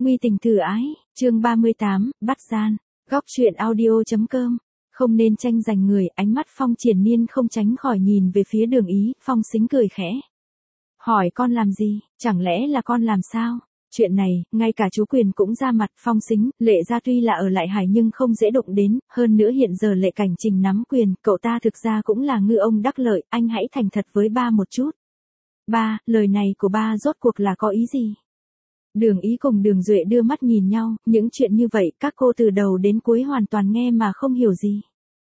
Nguy tình thử ái, chương 38, bắt gian. Góc truyện audio.com. Không nên tranh giành người, ánh mắt Phong Triển Nhiên không tránh khỏi nhìn về phía Đường Ý, Phong Sính cười khẽ. Hỏi con làm gì, chẳng lẽ là con làm sao? Chuyện này, ngay cả chú Quyền cũng ra mặt. Phong Sính, Lệ gia tuy là ở lại Hải nhưng không dễ đụng đến, hơn nữa hiện giờ Lệ Cảnh Trình nắm quyền, cậu ta thực ra cũng là ngư ông đắc lợi, anh hãy thành thật với ba một chút. Ba, lời này của ba rốt cuộc là có ý gì? Đường Ý cùng Đường Duệ đưa mắt nhìn nhau, những chuyện như vậy các cô từ đầu đến cuối hoàn toàn nghe mà không hiểu gì.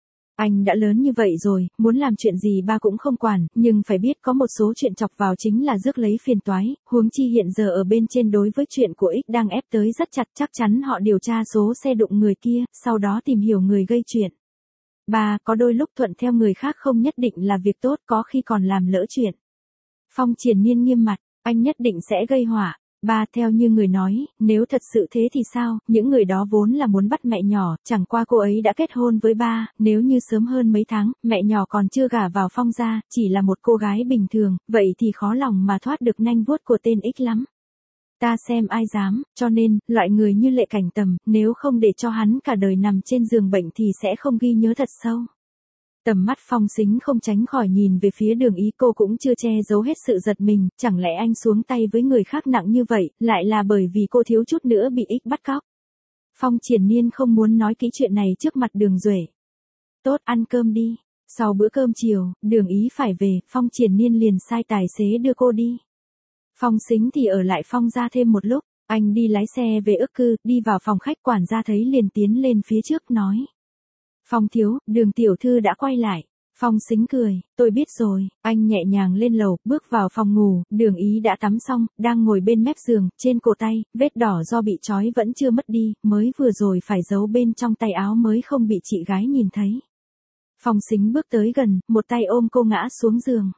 Anh đã lớn như vậy rồi, muốn làm chuyện gì ba cũng không quản, nhưng phải biết có một số chuyện chọc vào chính là rước lấy phiền toái, huống chi hiện giờ ở bên trên đối với chuyện của X đang ép tới rất chặt, chắc chắn họ điều tra số xe đụng người kia, sau đó tìm hiểu người gây chuyện. Ba, có đôi lúc thuận theo người khác không nhất định là việc tốt, có khi còn làm lỡ chuyện. Phong Triển Nhiên nghiêm mặt, anh nhất định sẽ gây họa. Ba, theo như người nói, nếu thật sự thế thì sao, những người đó vốn là muốn bắt mẹ nhỏ, chẳng qua cô ấy đã kết hôn với ba, nếu như sớm hơn mấy tháng, mẹ nhỏ còn chưa gả vào Phong gia, chỉ là một cô gái bình thường, vậy thì khó lòng mà thoát được nanh vuốt của tên X lắm. Ta xem ai dám, cho nên, loại người như Lệ Cảnh Tầm, nếu không để cho hắn cả đời nằm trên giường bệnh thì sẽ không ghi nhớ thật sâu. Tầm mắt Phong Sính không tránh khỏi nhìn về phía Đường Ý, cô cũng chưa che giấu hết sự giật mình, chẳng lẽ anh xuống tay với người khác nặng như vậy, lại là bởi vì cô thiếu chút nữa bị X bắt cóc. Phong Triển Nhiên không muốn nói kỹ chuyện này trước mặt Đường Duệ. Tốt, ăn cơm đi. Sau bữa cơm chiều, Đường Ý phải về, Phong Triển Nhiên liền sai tài xế đưa cô đi. Phong Sính thì ở lại Phong gia thêm một lúc, anh đi lái xe về Ức Cư, đi vào phòng khách, quản gia thấy liền tiến lên phía trước nói. Phong thiếu, Đường tiểu thư đã quay lại. Phong Sính cười, tôi biết rồi. Anh nhẹ nhàng lên lầu, bước vào phòng ngủ, Đường Ý đã tắm xong, đang ngồi bên mép giường, trên cổ tay, vết đỏ do bị trói vẫn chưa mất đi, mới vừa rồi phải giấu bên trong tay áo mới không bị chị gái nhìn thấy. Phong Sính bước tới gần, một tay ôm cô ngã xuống giường.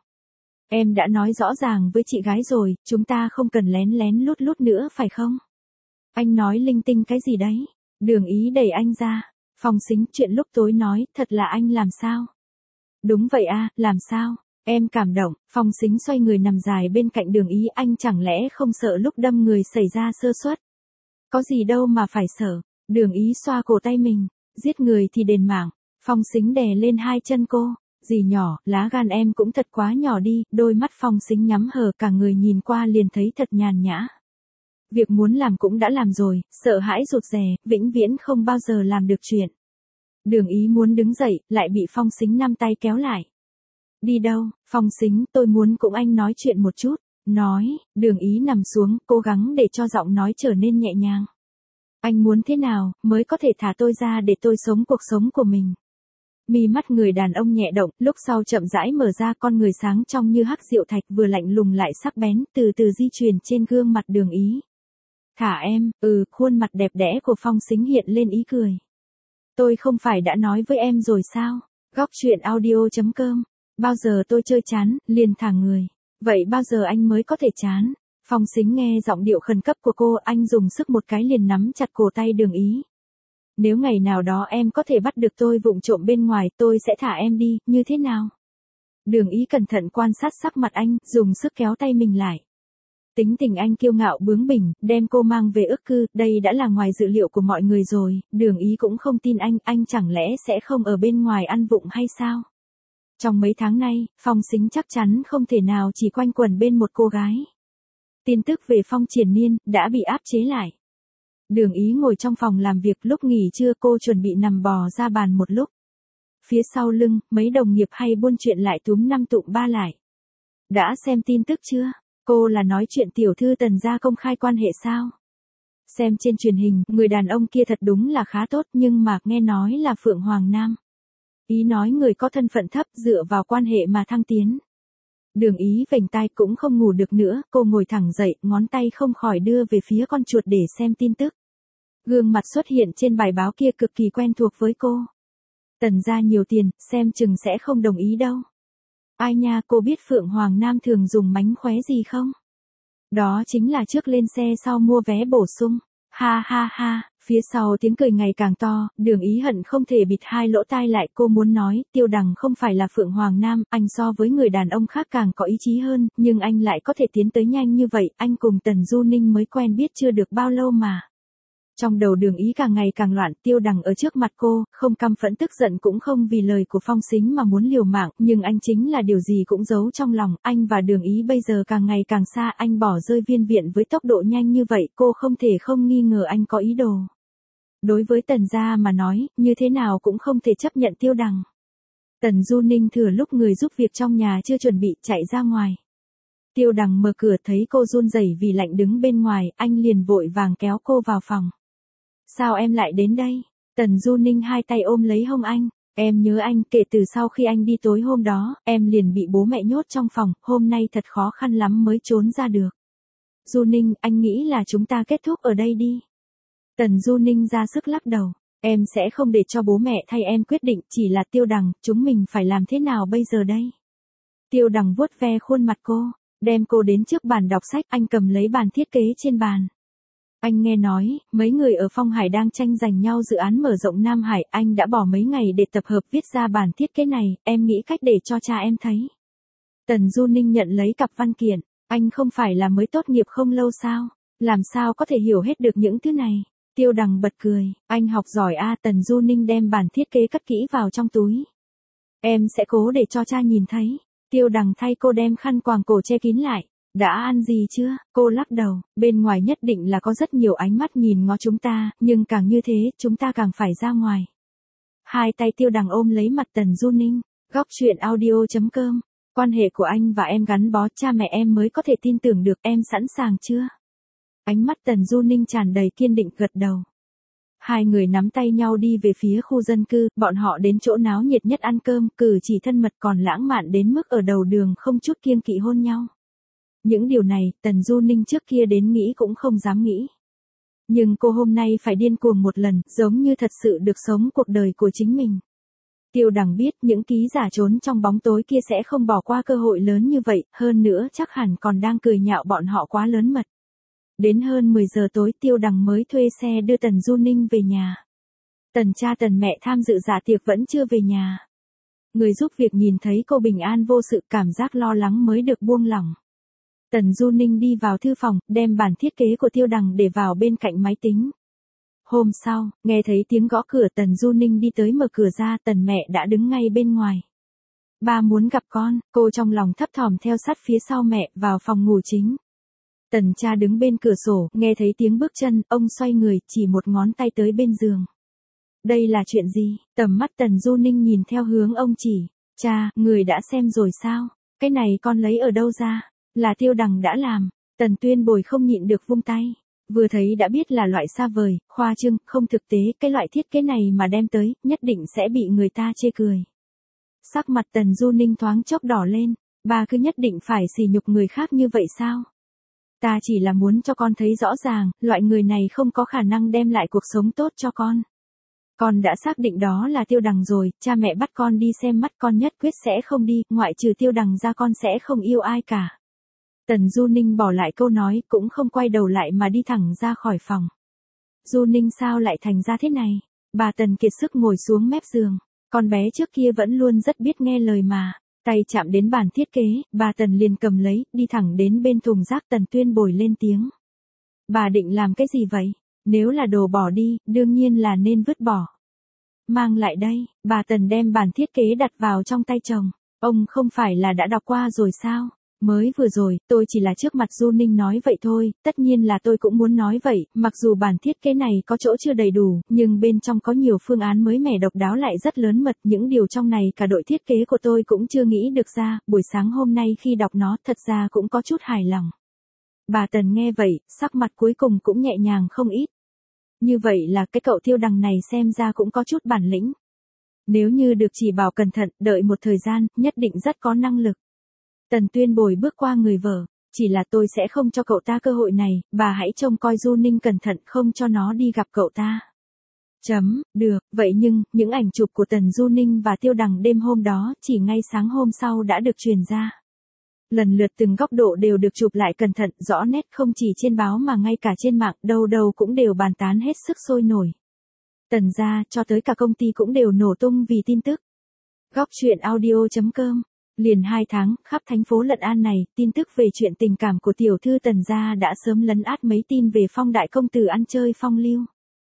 Em đã nói rõ ràng với chị gái rồi, chúng ta không cần lén lén lút lút nữa phải không? Anh nói linh tinh cái gì đấy? Đường Ý đẩy anh ra. Phong Sính, chuyện lúc tối nói, thật là anh làm sao? Đúng vậy à, làm sao? Em cảm động. Phong Sính xoay người nằm dài bên cạnh Đường Ý, anh chẳng lẽ không sợ lúc đâm người xảy ra sơ suất? Có gì đâu mà phải sợ. Đường Ý xoa cổ tay mình, giết người thì đền mạng. Phong Sính đè lên hai chân cô. Dì nhỏ, lá gan em cũng thật quá nhỏ đi. Đôi mắt Phong Sính nhắm hờ, cả người nhìn qua liền thấy thật nhàn nhã. Việc muốn làm cũng đã làm rồi, sợ hãi rụt rè, vĩnh viễn không bao giờ làm được chuyện. Đường Ý muốn đứng dậy, lại bị Phong Sính nắm tay kéo lại. Đi đâu? Phong Sính, tôi muốn cùng anh nói chuyện một chút. Nói, Đường Ý nằm xuống, cố gắng để cho giọng nói trở nên nhẹ nhàng. Anh muốn thế nào, mới có thể thả tôi ra để tôi sống cuộc sống của mình? Mi mắt người đàn ông nhẹ động, lúc sau chậm rãi mở ra, con người sáng trong như hắc diệu thạch, vừa lạnh lùng lại sắc bén, từ từ di chuyển trên gương mặt Đường Ý. Thả em, khuôn mặt đẹp đẽ của Phong Sính hiện lên ý cười. Tôi không phải đã nói với em rồi sao? Góc truyện audio.com. Bao giờ tôi chơi chán, liền thả người. Vậy bao giờ anh mới có thể chán? Phong Sính nghe giọng điệu khẩn cấp của cô, anh dùng sức một cái liền nắm chặt cổ tay Đường Ý. Nếu ngày nào đó em có thể bắt được tôi vụng trộm bên ngoài, tôi sẽ thả em đi, như thế nào? Đường Ý cẩn thận quan sát sắc mặt anh, dùng sức kéo tay mình lại. Tính tình anh kiêu ngạo bướng bỉnh, đem cô mang về Ức Cư, đây đã là ngoài dự liệu của mọi người rồi, Đường Ý cũng không tin anh chẳng lẽ sẽ không ở bên ngoài ăn vụng hay sao? Trong mấy tháng nay, Phong Sính chắc chắn không thể nào chỉ quanh quẩn bên một cô gái. Tin tức về Phong Triển Nhiên đã bị áp chế lại. Đường Ý ngồi trong phòng làm việc, lúc nghỉ trưa cô chuẩn bị nằm bò ra bàn một lúc. Phía sau lưng, mấy đồng nghiệp hay buôn chuyện lại túm năm tụm ba lại. Đã xem tin tức chưa? Cô là nói chuyện tiểu thư Tần gia công khai quan hệ sao? Xem trên truyền hình, người đàn ông kia thật đúng là khá tốt, nhưng mà nghe nói là Phượng Hoàng Nam. Ý nói người có thân phận thấp dựa vào quan hệ mà thăng tiến. Đường Ý vểnh tai cũng không ngủ được nữa, cô ngồi thẳng dậy, ngón tay không khỏi đưa về phía con chuột để xem tin tức. Gương mặt xuất hiện trên bài báo kia cực kỳ quen thuộc với cô. Tần gia nhiều tiền, xem chừng sẽ không đồng ý đâu. Ai nha, cô biết Phượng Hoàng Nam thường dùng mánh khóe gì không? Đó chính là trước lên xe sau mua vé bổ sung. Ha ha ha, phía sau tiếng cười ngày càng to, Đường Ý hận không thể bịt hai lỗ tai lại, cô muốn nói, Tiêu Đằng không phải là Phượng Hoàng Nam, anh so với người đàn ông khác càng có ý chí hơn, nhưng anh lại có thể tiến tới nhanh như vậy, anh cùng Tần Du Ninh mới quen biết chưa được bao lâu mà. Trong đầu Đường Ý càng ngày càng loạn, Tiêu Đằng ở trước mặt cô, không căm phẫn tức giận cũng không vì lời của Phong Sính mà muốn liều mạng, nhưng anh chính là điều gì cũng giấu trong lòng, anh và Đường Ý bây giờ càng ngày càng xa, anh bỏ rơi Viên Viện với tốc độ nhanh như vậy, cô không thể không nghi ngờ anh có ý đồ. Đối với Tần gia mà nói, như thế nào cũng không thể chấp nhận Tiêu Đằng. Tần Du Ninh thừa lúc người giúp việc trong nhà chưa chuẩn bị chạy ra ngoài. Tiêu Đằng mở cửa thấy cô run rẩy vì lạnh đứng bên ngoài, anh liền vội vàng kéo cô vào phòng. Sao em lại đến đây? Tần Du Ninh hai tay ôm lấy hông anh. Em nhớ anh, kể từ sau khi anh đi tối hôm đó, em liền bị bố mẹ nhốt trong phòng, hôm nay thật khó khăn lắm mới trốn ra được. Du Ninh, anh nghĩ là chúng ta kết thúc ở đây đi. Tần Du Ninh ra sức lắc đầu. Em sẽ không để cho bố mẹ thay em quyết định, chỉ là Tiêu Đằng, chúng mình phải làm thế nào bây giờ đây? Tiêu Đằng vuốt ve khuôn mặt cô, đem cô đến trước bàn đọc sách, anh cầm lấy bàn thiết kế trên bàn. Anh nghe nói, mấy người ở Phong Hải đang tranh giành nhau dự án mở rộng Nam Hải, anh đã bỏ mấy ngày để tập hợp viết ra bản thiết kế này, em nghĩ cách để cho cha em thấy. Tần Du Ninh nhận lấy cặp văn kiện, anh không phải là mới tốt nghiệp không lâu sao, làm sao có thể hiểu hết được những thứ này. Tiêu Đằng bật cười, anh học giỏi a. Tần Du Ninh đem bản thiết kế cất kỹ vào trong túi. Em sẽ cố để cho cha nhìn thấy. Tiêu Đằng thay cô đem khăn quàng cổ che kín lại. Đã ăn gì chưa? Cô lắc đầu, bên ngoài nhất định là có rất nhiều ánh mắt nhìn ngó chúng ta, nhưng càng như thế, chúng ta càng phải ra ngoài. Hai tay Tiêu Đằng ôm lấy mặt Tần Du Ninh, góc chuyện audio.com. Quan hệ của anh và em gắn bó, cha mẹ em mới có thể tin tưởng được, em sẵn sàng chưa? Ánh mắt Tần Du Ninh tràn đầy kiên định gật đầu. Hai người nắm tay nhau đi về phía khu dân cư, bọn họ đến chỗ náo nhiệt nhất ăn cơm, cử chỉ thân mật còn lãng mạn đến mức ở đầu đường không chút kiêng kỵ hôn nhau. Những điều này, Tần Du Ninh trước kia đến nghĩ cũng không dám nghĩ. Nhưng cô hôm nay phải điên cuồng một lần, giống như thật sự được sống cuộc đời của chính mình. Tiêu Đằng biết những ký giả trốn trong bóng tối kia sẽ không bỏ qua cơ hội lớn như vậy, hơn nữa chắc hẳn còn đang cười nhạo bọn họ quá lớn mật. Đến hơn 10 giờ tối Tiêu Đằng mới thuê xe đưa Tần Du Ninh về nhà. Tần cha Tần mẹ tham dự dạ tiệc vẫn chưa về nhà. Người giúp việc nhìn thấy cô bình an vô sự, cảm giác lo lắng mới được buông lỏng. Tần Du Ninh đi vào thư phòng, đem bản thiết kế của Tiêu Đằng để vào bên cạnh máy tính. Hôm sau, nghe thấy tiếng gõ cửa, Tần Du Ninh đi tới mở cửa ra, Tần mẹ đã đứng ngay bên ngoài. Ba muốn gặp con, cô trong lòng thấp thỏm theo sát phía sau mẹ, vào phòng ngủ chính. Tần cha đứng bên cửa sổ, nghe thấy tiếng bước chân, ông xoay người, chỉ một ngón tay tới bên giường. Đây là chuyện gì? Tầm mắt Tần Du Ninh nhìn theo hướng ông chỉ. Cha, người đã xem rồi sao? Cái này con lấy ở đâu ra? Là Tiêu Đằng đã làm. Tần Tuyên Bồi không nhịn được vung tay. Vừa thấy đã biết là loại xa vời, khoa trương, không thực tế, cái loại thiết kế này mà đem tới, nhất định sẽ bị người ta chê cười. Sắc mặt Tần Du Ninh thoáng chốc đỏ lên. Ba cứ nhất định phải sỉ nhục người khác như vậy sao? Ta chỉ là muốn cho con thấy rõ ràng, loại người này không có khả năng đem lại cuộc sống tốt cho con. Con đã xác định đó là Tiêu Đằng rồi, cha mẹ bắt con đi xem mắt, con nhất quyết sẽ không đi, ngoại trừ Tiêu Đằng ra con sẽ không yêu ai cả. Tần Du Ninh bỏ lại câu nói, cũng không quay đầu lại mà đi thẳng ra khỏi phòng. Du Ninh sao lại thành ra thế này? Bà Tần kiệt sức ngồi xuống mép giường. Con bé trước kia vẫn luôn rất biết nghe lời mà. Tay chạm đến bản thiết kế, bà Tần liền cầm lấy, đi thẳng đến bên thùng rác. Tần Tuyên Bồi lên tiếng. Bà định làm cái gì vậy? Nếu là đồ bỏ đi, đương nhiên là nên vứt bỏ. Mang lại đây, bà Tần đem bản thiết kế đặt vào trong tay chồng. Ông không phải là đã đọc qua rồi sao? Mới vừa rồi, tôi chỉ là trước mặt Du Ninh nói vậy thôi, tất nhiên là tôi cũng muốn nói vậy, mặc dù bản thiết kế này có chỗ chưa đầy đủ, nhưng bên trong có nhiều phương án mới mẻ độc đáo lại rất lớn mật, những điều trong này cả đội thiết kế của tôi cũng chưa nghĩ được ra, buổi sáng hôm nay khi đọc nó thật ra cũng có chút hài lòng. Bà Tần nghe vậy, sắc mặt cuối cùng cũng nhẹ nhàng không ít. Như vậy là cái cậu Tiêu Đằng này xem ra cũng có chút bản lĩnh. Nếu như được chỉ bảo cẩn thận, đợi một thời gian, nhất định rất có năng lực. Tần Tuyên Bồi bước qua người vợ, chỉ là tôi sẽ không cho cậu ta cơ hội này, bà hãy trông coi Du Ninh cẩn thận không cho nó đi gặp cậu ta. Được, vậy nhưng, những ảnh chụp của Tần Du Ninh và Tiêu Đằng đêm hôm đó, chỉ ngay sáng hôm sau đã được truyền ra. Lần lượt từng góc độ đều được chụp lại cẩn thận, rõ nét không chỉ trên báo mà ngay cả trên mạng, đâu đâu cũng đều bàn tán hết sức sôi nổi. Tần gia, cho tới cả công ty cũng đều nổ tung vì tin tức. Góc chuyện audio.com. Liền 2 tháng, khắp thành phố Lận An này, tin tức về chuyện tình cảm của tiểu thư Tần gia đã sớm lấn át mấy tin về Phong đại công tử ăn chơi phong lưu.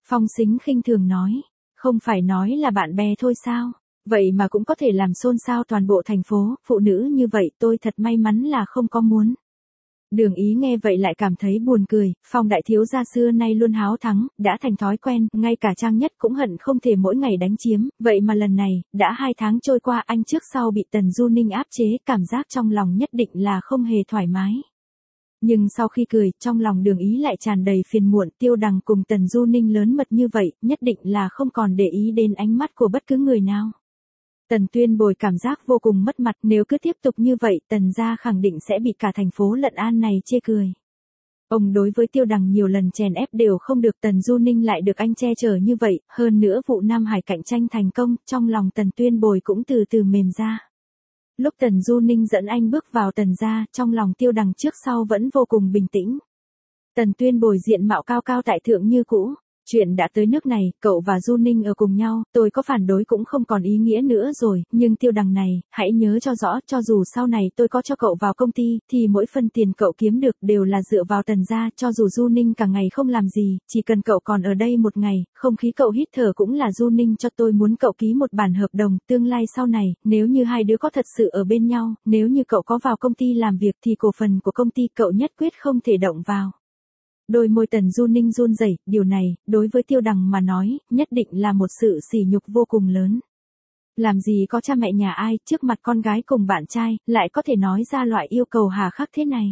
Phong Sính khinh thường nói. Không phải nói là bạn bè thôi sao? Vậy mà cũng có thể làm xôn xao toàn bộ thành phố, phụ nữ như vậy tôi thật may mắn là không có muốn. Đường Ý nghe vậy lại cảm thấy buồn cười, Phong đại thiếu gia xưa nay luôn háo thắng, đã thành thói quen, ngay cả Trang Nhất cũng hận không thể mỗi ngày đánh chiếm, vậy mà lần này, đã 2 tháng trôi qua anh trước sau bị Tần Du Ninh áp chế, cảm giác trong lòng nhất định là không hề thoải mái. Nhưng sau khi cười, trong lòng Đường Ý lại tràn đầy phiền muộn, Tiêu Đằng cùng Tần Du Ninh lớn mật như vậy, nhất định là không còn để ý đến ánh mắt của bất cứ người nào. Tần Tuyên Bồi cảm giác vô cùng mất mặt, nếu cứ tiếp tục như vậy, Tần gia khẳng định sẽ bị cả thành phố Lận An này chê cười. Ông đối với Tiêu Đằng nhiều lần chèn ép đều không được, Tần Du Ninh lại được anh che chở như vậy, hơn nữa vụ Nam Hải cạnh tranh thành công, trong lòng Tần Tuyên Bồi cũng từ từ mềm ra. Lúc Tần Du Ninh dẫn anh bước vào Tần gia, trong lòng Tiêu Đằng trước sau vẫn vô cùng bình tĩnh. Tần Tuyên Bồi diện mạo cao cao tại thượng như cũ. Chuyện đã tới nước này, cậu và Du Ninh ở cùng nhau, tôi có phản đối cũng không còn ý nghĩa nữa rồi, nhưng Tiêu Đằng này, hãy nhớ cho rõ, cho dù sau này tôi có cho cậu vào công ty, thì mỗi phần tiền cậu kiếm được đều là dựa vào Tần gia, cho dù Du Ninh cả ngày không làm gì, chỉ cần cậu còn ở đây một ngày, không khí cậu hít thở cũng là Du Ninh cho. Tôi muốn cậu ký một bản hợp đồng, tương lai sau này, nếu như hai đứa có thật sự ở bên nhau, nếu như cậu có vào công ty làm việc thì cổ phần của công ty cậu nhất quyết không thể động vào. Đôi môi Tần Du Ninh run rẩy, điều này, đối với Tiêu Đằng mà nói, nhất định là một sự sỉ nhục vô cùng lớn. Làm gì có cha mẹ nhà ai, trước mặt con gái cùng bạn trai, lại có thể nói ra loại yêu cầu hà khắc thế này.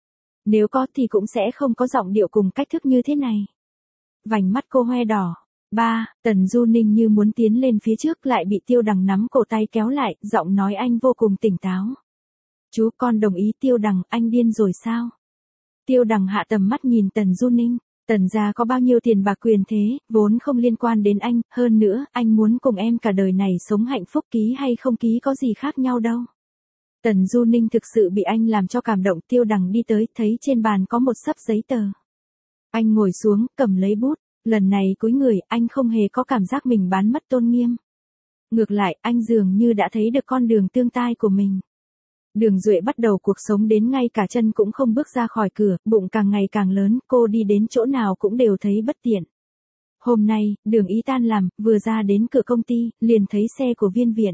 Nếu có thì cũng sẽ không có giọng điệu cùng cách thức như thế này. Vành mắt cô hoe đỏ. Tần Du Ninh như muốn tiến lên phía trước lại bị Tiêu Đằng nắm cổ tay kéo lại, giọng nói anh vô cùng tỉnh táo. Chú con đồng ý. Tiêu Đằng, anh điên rồi sao? Tiêu Đằng hạ tầm mắt nhìn Tần Du Ninh, Tần gia có bao nhiêu tiền bạc quyền thế, vốn không liên quan đến anh, hơn nữa, anh muốn cùng em cả đời này sống hạnh phúc, ký hay không ký có gì khác nhau đâu. Tần Du Ninh thực sự bị anh làm cho cảm động. Tiêu Đằng đi tới, thấy trên bàn có một xấp giấy tờ. Anh ngồi xuống, cầm lấy bút, lần này cúi người, anh không hề có cảm giác mình bán mất tôn nghiêm. Ngược lại, anh dường như đã thấy được con đường tương lai của mình. Đường Duệ bắt đầu cuộc sống đến ngay cả chân cũng không bước ra khỏi cửa, bụng càng ngày càng lớn, cô đi đến chỗ nào cũng đều thấy bất tiện. Hôm nay, Đường Ý tan làm, vừa ra đến cửa công ty, liền thấy xe của Viên Viện.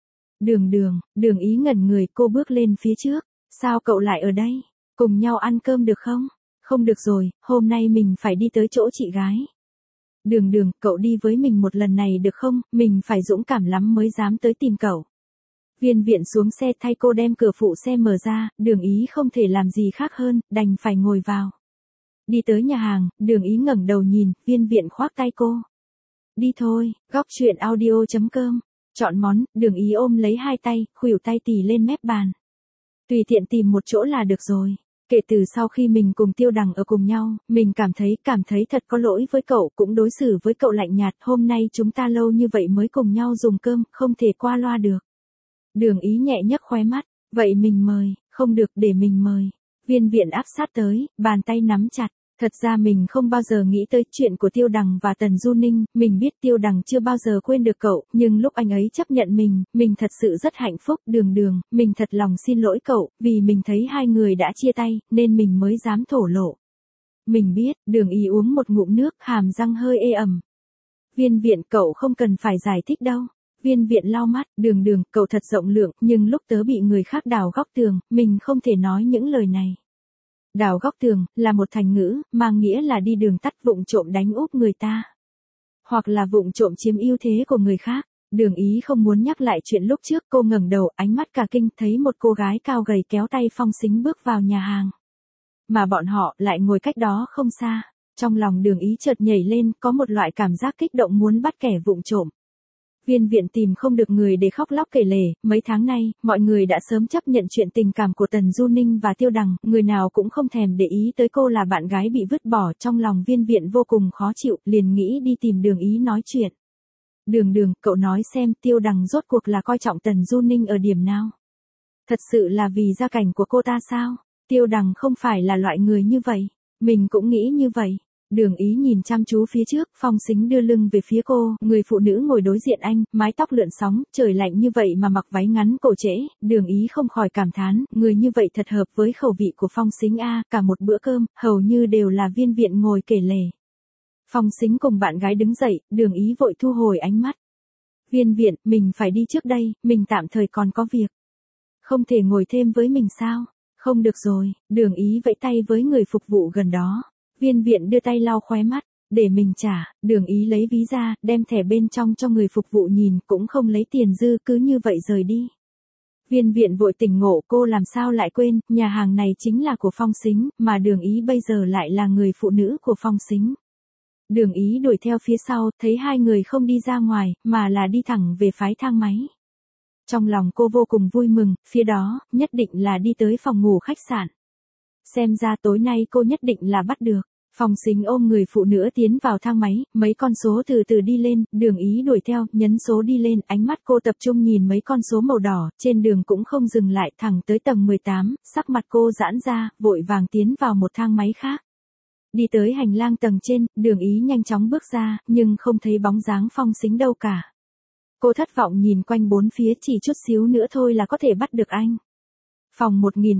Đường Ý ngẩn người, cô bước lên phía trước. Sao cậu lại ở đây? Cùng nhau ăn cơm được không? Không được rồi, hôm nay mình phải đi tới chỗ chị gái. Đường, cậu đi với mình một lần này được không? Mình phải dũng cảm lắm mới dám tới tìm cậu. Viên Viện xuống xe thay cô đem cửa phụ xe mở ra, Đường Ý không thể làm gì khác hơn, đành phải ngồi vào. Đi tới nhà hàng, Đường Ý ngẩng đầu nhìn, Viên Viện khoác tay cô. Đi thôi, góc chuyện audio.com. Chọn món, Đường Ý ôm lấy hai tay, khuỷu tay tì lên mép bàn. Tùy tiện tìm một chỗ là được rồi. Kể từ sau khi mình cùng Tiêu Đằng ở cùng nhau, mình cảm thấy thật có lỗi với cậu, cũng đối xử với cậu lạnh nhạt. Hôm nay chúng ta lâu như vậy mới cùng nhau dùng cơm, không thể qua loa được. Đường Ý nhẹ nhấc khóe mắt, vậy mình mời, không được để mình mời. Viên Viện áp sát tới, bàn tay nắm chặt. Thật ra mình không bao giờ nghĩ tới chuyện của Tiêu Đằng và Tần Du Ninh, mình biết Tiêu Đằng chưa bao giờ quên được cậu, nhưng lúc anh ấy chấp nhận mình thật sự rất hạnh phúc. Đường, mình thật lòng xin lỗi cậu, vì mình thấy hai người đã chia tay, nên mình mới dám thổ lộ. Mình biết. Đường Ý uống một ngụm nước, hàm răng hơi ê ẩm. Viên Viện, cậu không cần phải giải thích đâu. Viên Viện lau mắt, đường, cậu thật rộng lượng, nhưng lúc tớ bị người khác đào góc tường, mình không thể nói những lời này. Đào góc tường, là một thành ngữ, mang nghĩa là đi đường tắt, vụng trộm đánh úp người ta. Hoặc là vụng trộm chiếm ưu thế của người khác. Đường Ý không muốn nhắc lại chuyện lúc trước, cô ngẩng đầu, ánh mắt cả kinh, thấy một cô gái cao gầy kéo tay Phong Sính bước vào nhà hàng. Mà bọn họ lại ngồi cách đó không xa. Trong lòng Đường Ý chợt nhảy lên, có một loại cảm giác kích động muốn bắt kẻ vụng trộm. Viên Viện tìm không được người để khóc lóc kể lể, mấy tháng nay, mọi người đã sớm chấp nhận chuyện tình cảm của Tần Du Ninh và Tiêu Đằng, người nào cũng không thèm để ý tới cô là bạn gái bị vứt bỏ. Trong lòng Viên Viện vô cùng khó chịu, liền nghĩ đi tìm Đường Ý nói chuyện. Đường, cậu nói xem, Tiêu Đằng rốt cuộc là coi trọng Tần Du Ninh ở điểm nào? Thật sự là vì gia cảnh của cô ta sao? Tiêu Đằng không phải là loại người như vậy. Mình cũng nghĩ như vậy. Đường Ý nhìn chăm chú phía trước, Phong Sính đưa lưng về phía cô, người phụ nữ ngồi đối diện anh, mái tóc lượn sóng, trời lạnh như vậy mà mặc váy ngắn cổ trễ. Đường Ý không khỏi cảm thán, người như vậy thật hợp với khẩu vị của Phong Sính a. Cả một bữa cơm, hầu như đều là Viên Viện ngồi kể lể. Phong Sính cùng bạn gái đứng dậy, Đường Ý vội thu hồi ánh mắt. Viên Viện, mình phải đi trước đây, mình tạm thời còn có việc. Không thể ngồi thêm với mình sao? Không được rồi, Đường Ý vẫy tay với người phục vụ gần đó. Viên Viện đưa tay lau khóe mắt, để mình trả. Đường Ý lấy ví ra, đem thẻ bên trong cho người phục vụ nhìn, cũng không lấy tiền dư, cứ như vậy rời đi. Viên Viện vội tỉnh ngộ, cô làm sao lại quên, nhà hàng này chính là của Phong Sính, mà Đường Ý bây giờ lại là người phụ nữ của Phong Sính. Đường Ý đuổi theo phía sau, thấy hai người không đi ra ngoài, mà là đi thẳng về phái thang máy. Trong lòng cô vô cùng vui mừng, phía đó, nhất định là đi tới phòng ngủ khách sạn. Xem ra tối nay cô nhất định là bắt được. Phong Sính ôm người phụ nữ tiến vào thang máy, mấy con số từ từ đi lên, Đường Ý đuổi theo, nhấn số đi lên, ánh mắt cô tập trung nhìn mấy con số màu đỏ, trên đường cũng không dừng lại, thẳng tới tầng 18, sắc mặt cô giãn ra, vội vàng tiến vào một thang máy khác. Đi tới hành lang tầng trên, Đường Ý nhanh chóng bước ra, nhưng không thấy bóng dáng Phong Sính đâu cả. Cô thất vọng nhìn quanh bốn phía, chỉ chút xíu nữa thôi là có thể bắt được anh. Phòng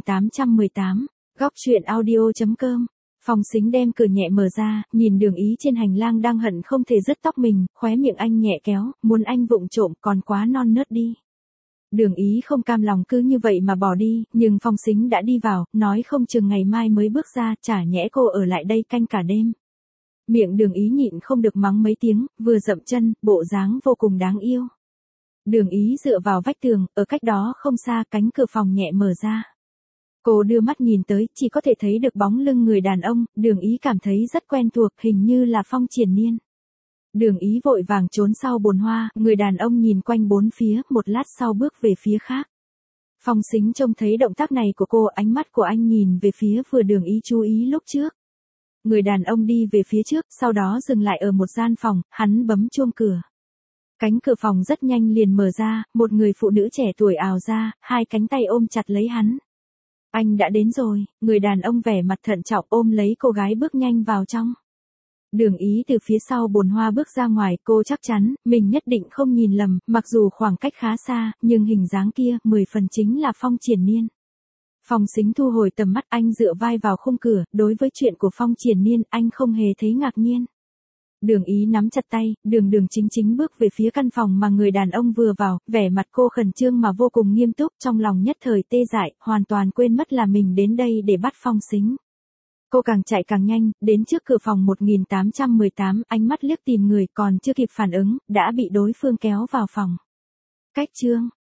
1818, góc truyện audio.com. Phong Sính đem cửa nhẹ mở ra, nhìn Đường Ý trên hành lang đang hận không thể rứt tóc mình, khóe miệng anh nhẹ kéo, muốn anh vụng trộm còn quá non nớt đi. Đường Ý không cam lòng cứ như vậy mà bỏ đi, nhưng Phong Sính đã đi vào, nói không chừng ngày mai mới bước ra, chả nhẽ cô ở lại đây canh cả đêm. Miệng Đường Ý nhịn không được mắng mấy tiếng, vừa dậm chân, bộ dáng vô cùng đáng yêu. Đường Ý dựa vào vách tường, ở cách đó không xa, cánh cửa phòng nhẹ mở ra. Cô đưa mắt nhìn tới, chỉ có thể thấy được bóng lưng người đàn ông, Đường Ý cảm thấy rất quen thuộc, hình như là Phong Triển Nhiên. Đường Ý vội vàng trốn sau bồn hoa, người đàn ông nhìn quanh bốn phía, một lát sau bước về phía khác. Phong Sính trông thấy động tác này của cô, ánh mắt của anh nhìn về phía vừa Đường Ý chú ý lúc trước. Người đàn ông đi về phía trước, sau đó dừng lại ở một gian phòng, hắn bấm chuông cửa. Cánh cửa phòng rất nhanh liền mở ra, một người phụ nữ trẻ tuổi ào ra, hai cánh tay ôm chặt lấy hắn. Anh đã đến rồi, người đàn ông vẻ mặt thận trọng ôm lấy cô gái bước nhanh vào trong. Đường Ý từ phía sau bồn hoa bước ra ngoài, cô chắc chắn, mình nhất định không nhìn lầm, mặc dù khoảng cách khá xa, nhưng hình dáng kia, 10 phần chính là Phong Triển Nhiên. Phong Sính thu hồi tầm mắt, anh dựa vai vào khung cửa, đối với chuyện của Phong Triển Nhiên, anh không hề thấy ngạc nhiên. Đường Ý nắm chặt tay, Đường Chính Chính bước về phía căn phòng mà người đàn ông vừa vào, vẻ mặt cô khẩn trương mà vô cùng nghiêm túc, trong lòng nhất thời tê dại, hoàn toàn quên mất là mình đến đây để bắt Phong Sính. Cô càng chạy càng nhanh, đến trước cửa phòng 1818, ánh mắt liếc tìm người, còn chưa kịp phản ứng, đã bị đối phương kéo vào phòng. Cách chương